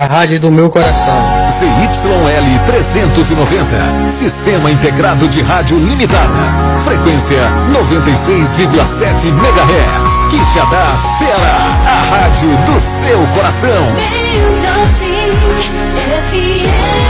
rádio do meu coração. ZYL 390, Sistema Integrado de Rádio Limitada. Frequência 96,7 MHz. Quixadá, Ceará, a rádio do seu coração. Meio-Norte, FM.